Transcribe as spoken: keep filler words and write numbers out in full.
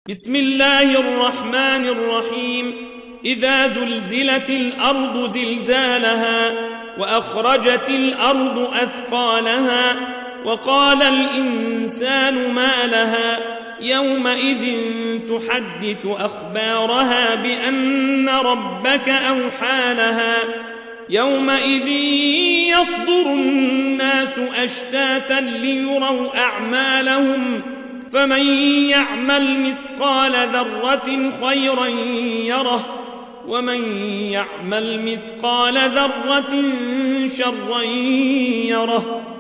بسم الله الرحمن الرحيم إذا زلزلت الأرض زلزالها وأخرجت الأرض أثقالها وقال الإنسان ما لها يومئذ تحدث أخبارها بأن ربك أوحى لها يومئذ يصدر الناس أشتاتا ليروا أعمالهم فمن يعمل مثقال ذرة خيرا يره ومن يعمل مثقال ذرة شرا يره